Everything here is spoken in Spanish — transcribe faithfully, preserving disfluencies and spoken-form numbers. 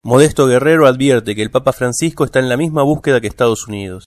Modesto Guerrero advierte que el Papa Francisco está en la misma búsqueda que Estados Unidos.